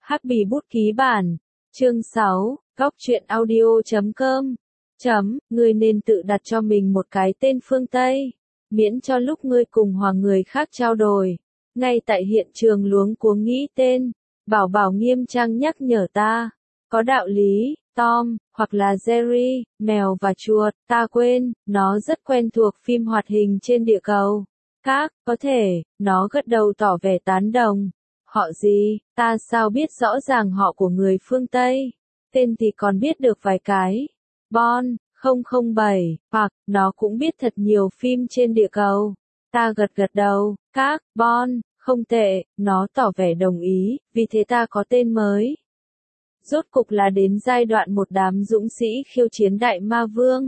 Hắc bì bút ký bản. Chương 6, Góc truyện audio.com. Ngươi nên tự đặt cho mình một cái tên phương Tây, miễn cho lúc ngươi cùng hoàng người khác trao đổi. Ngay tại hiện trường luống cuống nghĩ tên, Bảo nghiêm trang nhắc nhở ta. Có đạo lý, Tom, hoặc là Jerry, mèo và chuột, ta quên, nó rất quen thuộc phim hoạt hình trên địa cầu. Có thể, nó gật đầu tỏ vẻ tán đồng. Họ gì, ta sao biết rõ ràng họ của người phương Tây, tên thì còn biết được vài cái. Bon, 007, hoặc, nó cũng biết thật nhiều phim trên địa cầu. Ta gật đầu, Bon, không tệ, nó tỏ vẻ đồng ý, vì thế ta có tên mới. Rốt cục là đến giai đoạn một đám dũng sĩ khiêu chiến đại ma vương.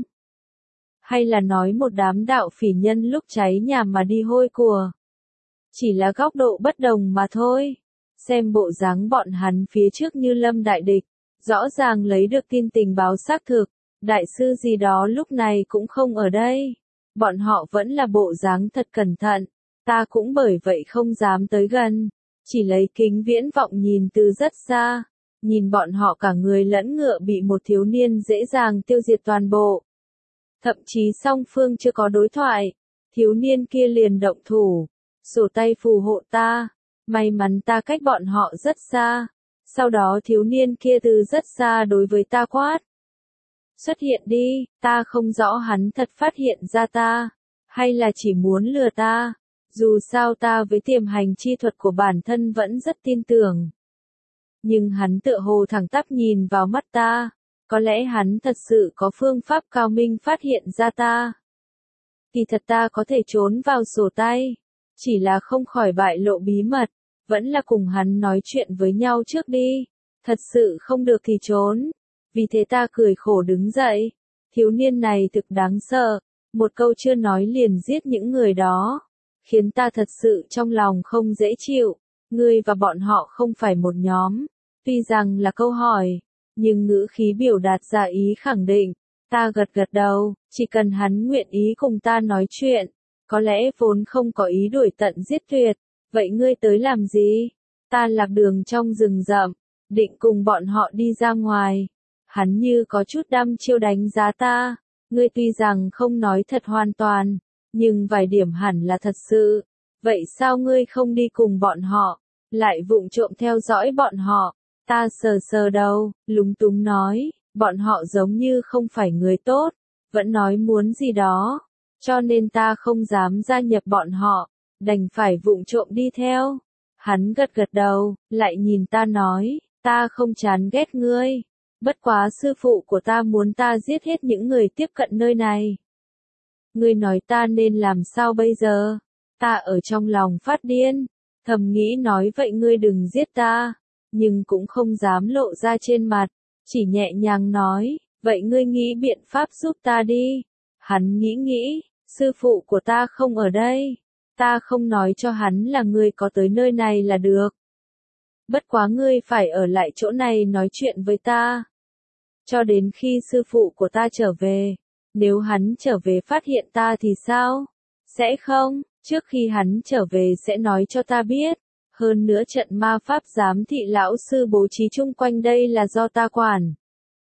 Hay là nói một đám đạo phỉ nhân lúc cháy nhà mà đi hôi của. Chỉ là góc độ bất đồng mà thôi. Xem bộ dáng bọn hắn phía trước như lâm đại địch, rõ ràng lấy được tin tình báo xác thực, đại sư gì đó lúc này cũng không ở đây. Bọn họ vẫn là bộ dáng thật cẩn thận, ta cũng bởi vậy không dám tới gần, chỉ lấy kính viễn vọng nhìn từ rất xa, nhìn bọn họ cả người lẫn ngựa bị một thiếu niên dễ dàng tiêu diệt toàn bộ. Thậm chí song phương chưa có đối thoại, thiếu niên kia liền động thủ, sổ tay phù hộ ta. May mắn ta cách bọn họ rất xa. Sau đó thiếu niên kia từ rất xa đối với ta quát. Xuất hiện đi, ta không rõ hắn thật phát hiện ra ta, hay là chỉ muốn lừa ta. Dù sao ta với tiềm hành chi thuật của bản thân vẫn rất tin tưởng. Nhưng hắn tựa hồ thẳng tắp nhìn vào mắt ta. Có lẽ hắn thật sự có phương pháp cao minh phát hiện ra ta. Kỳ thật ta có thể trốn vào sổ tay. Chỉ là không khỏi bại lộ bí mật, vẫn là cùng hắn nói chuyện với nhau trước đi, thật sự không được thì trốn. Vì thế ta cười khổ đứng dậy, thiếu niên này thực đáng sợ, một câu chưa nói liền giết những người đó, khiến ta thật sự trong lòng không dễ chịu. Ngươi và bọn họ không phải một nhóm, tuy rằng là câu hỏi, nhưng ngữ khí biểu đạt ra ý khẳng định. Ta gật đầu, chỉ cần hắn nguyện ý cùng ta nói chuyện. Có lẽ vốn không có ý đuổi tận giết tuyệt, vậy ngươi tới làm gì? Ta lạc đường trong rừng rậm, định cùng bọn họ đi ra ngoài. Hắn như có chút đăm chiêu đánh giá ta, ngươi tuy rằng không nói thật hoàn toàn, nhưng vài điểm hẳn là thật sự. Vậy sao ngươi không đi cùng bọn họ, lại vụng trộm theo dõi bọn họ? Ta sờ đầu, lúng túng nói, bọn họ giống như không phải người tốt, vẫn nói muốn gì đó. Cho nên ta không dám gia nhập bọn họ, đành phải vụng trộm đi theo. Hắn gật đầu, lại nhìn ta nói, ta không chán ghét ngươi. Bất quá sư phụ của ta muốn ta giết hết những người tiếp cận nơi này. Ngươi nói ta nên làm sao bây giờ? Ta ở trong lòng phát điên, thầm nghĩ nói vậy ngươi đừng giết ta, nhưng cũng không dám lộ ra trên mặt, chỉ nhẹ nhàng nói, vậy ngươi nghĩ biện pháp giúp ta đi. Hắn nghĩ, sư phụ của ta không ở đây. Ta không nói cho hắn là ngươi có tới nơi này là được. Bất quá ngươi phải ở lại chỗ này nói chuyện với ta. Cho đến khi sư phụ của ta trở về. Nếu hắn trở về phát hiện ta thì sao? Sẽ không, trước khi hắn trở về sẽ nói cho ta biết. Hơn nữa trận ma pháp giám thị lão sư bố trí chung quanh đây là do ta quản.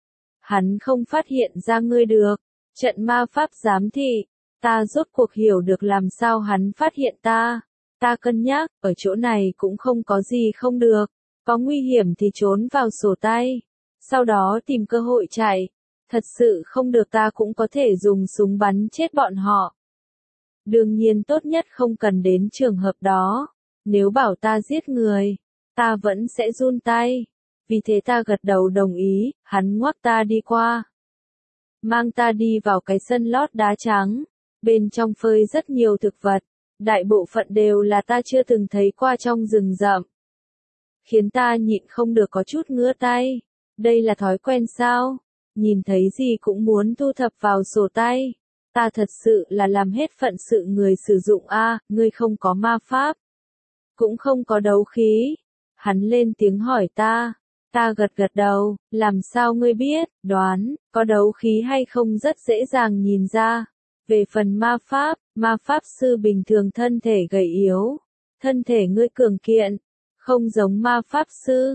Hắn không phát hiện ra ngươi được. Trận ma pháp giám thị. Ta rốt cuộc hiểu được làm sao hắn phát hiện ta. Ta cân nhắc, ở chỗ này cũng không có gì không được. Có nguy hiểm thì trốn vào sổ tay. Sau đó tìm cơ hội chạy. Thật sự không được ta cũng có thể dùng súng bắn chết bọn họ. Đương nhiên tốt nhất không cần đến trường hợp đó. Nếu bảo ta giết người, ta vẫn sẽ run tay. Vì thế ta gật đầu đồng ý, hắn ngoắc ta đi qua. Mang ta đi vào cái sân lót đá trắng. Bên trong phơi rất nhiều thực vật, đại bộ phận đều là ta chưa từng thấy qua trong rừng rậm. Khiến ta nhịn không được có chút ngứa tay. Đây là thói quen sao? Nhìn thấy gì cũng muốn thu thập vào sổ tay. Ta thật sự là làm hết phận sự người sử dụng a. Ngươi không có ma pháp. Cũng không có đấu khí. Hắn lên tiếng hỏi ta. Ta gật đầu, làm sao ngươi biết? Đoán, có đấu khí hay không rất dễ dàng nhìn ra. Về phần ma pháp sư bình thường thân thể gầy yếu, thân thể ngươi cường kiện, không giống ma pháp sư,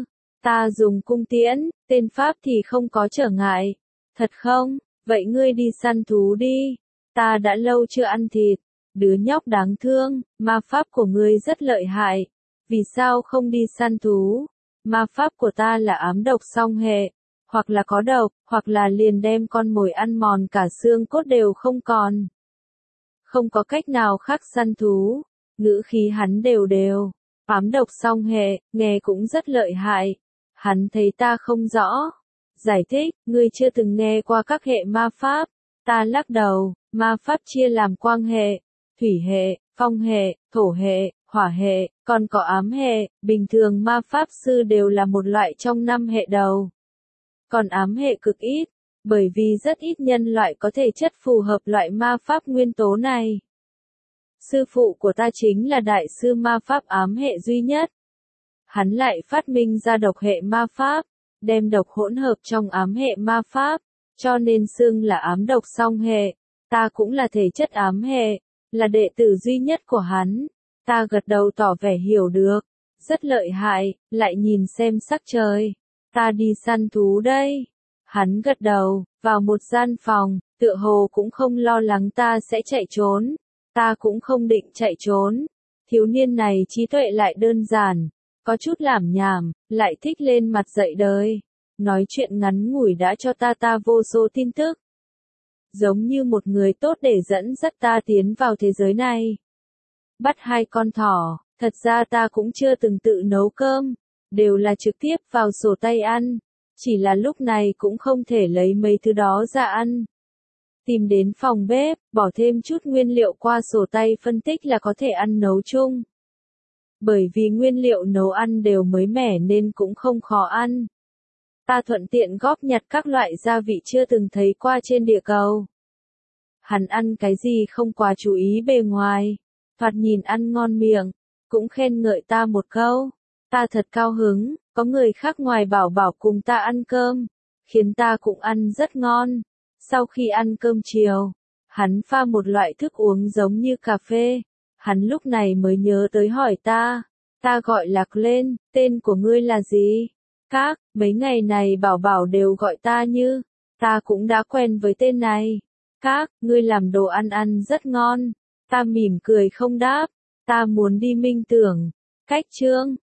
Ta dùng cung tiễn, tên pháp thì không có trở ngại. Thật không? Vậy ngươi đi săn thú đi. Ta đã lâu chưa ăn thịt. Đứa nhóc đáng thương, ma pháp của ngươi rất lợi hại. Vì sao không đi săn thú? Ma pháp của ta là ám độc song hệ. Hoặc là có độc, hoặc là liền đem con mồi ăn mòn cả xương cốt đều không còn. Không có cách nào khác săn thú. Ngữ khí hắn đều đều. Ám độc song hệ, nghe cũng rất lợi hại. Hắn thấy ta không rõ. Giải thích, ngươi chưa từng nghe qua các hệ ma pháp. Ta lắc đầu, ma pháp chia làm quang hệ, thủy hệ, phong hệ, thổ hệ, hỏa hệ, còn có ám hệ. Bình thường ma pháp sư đều là một loại trong 5 hệ đầu. Còn ám hệ cực ít, bởi vì rất ít nhân loại có thể chất phù hợp loại ma pháp nguyên tố này. Sư phụ của ta chính là đại sư ma pháp ám hệ duy nhất. Hắn lại phát minh ra độc hệ ma pháp, đem độc hỗn hợp trong ám hệ ma pháp, cho nên xưng là ám độc song hệ. Ta cũng là thể chất ám hệ, là đệ tử duy nhất của hắn. Ta gật đầu tỏ vẻ hiểu được, rất lợi hại, lại nhìn xem sắc trời. Ta đi săn thú đây. Hắn gật đầu, vào một gian phòng, tựa hồ cũng không lo lắng ta sẽ chạy trốn. Ta cũng không định chạy trốn. Thiếu niên này trí tuệ lại đơn giản, có chút lảm nhảm, lại thích lên mặt dạy đời. Nói chuyện ngắn ngủi đã cho ta vô số tin tức. Giống như một người tốt để dẫn dắt ta tiến vào thế giới này. Bắt 2 con thỏ, thật ra ta cũng chưa từng tự nấu cơm, đều là trực tiếp vào sổ tay ăn. Chỉ là lúc này cũng không thể lấy mấy thứ đó ra ăn. Tìm đến phòng bếp, bỏ thêm chút nguyên liệu qua sổ tay phân tích là có thể ăn nấu chung. Bởi vì nguyên liệu nấu ăn đều mới mẻ nên cũng không khó ăn. Ta thuận tiện góp nhặt các loại gia vị chưa từng thấy qua trên địa cầu. Hắn ăn cái gì không quá chú ý bề ngoài, thoạt nhìn ăn ngon miệng, cũng khen ngợi ta một câu. Ta thật cao hứng, có người khác ngoài bảo bảo cùng ta ăn cơm, khiến ta cũng ăn rất ngon. Sau khi ăn cơm chiều, hắn pha một loại thức uống giống như cà phê. Hắn lúc này mới nhớ tới hỏi ta. Ta gọi Lạc lên, tên của ngươi là gì? Các, mấy ngày này bảo bảo đều gọi ta như. Ta cũng đã quen với tên này. Các, ngươi làm đồ ăn ăn rất ngon. Ta mỉm cười không đáp. Ta muốn đi minh tưởng. Cách chương.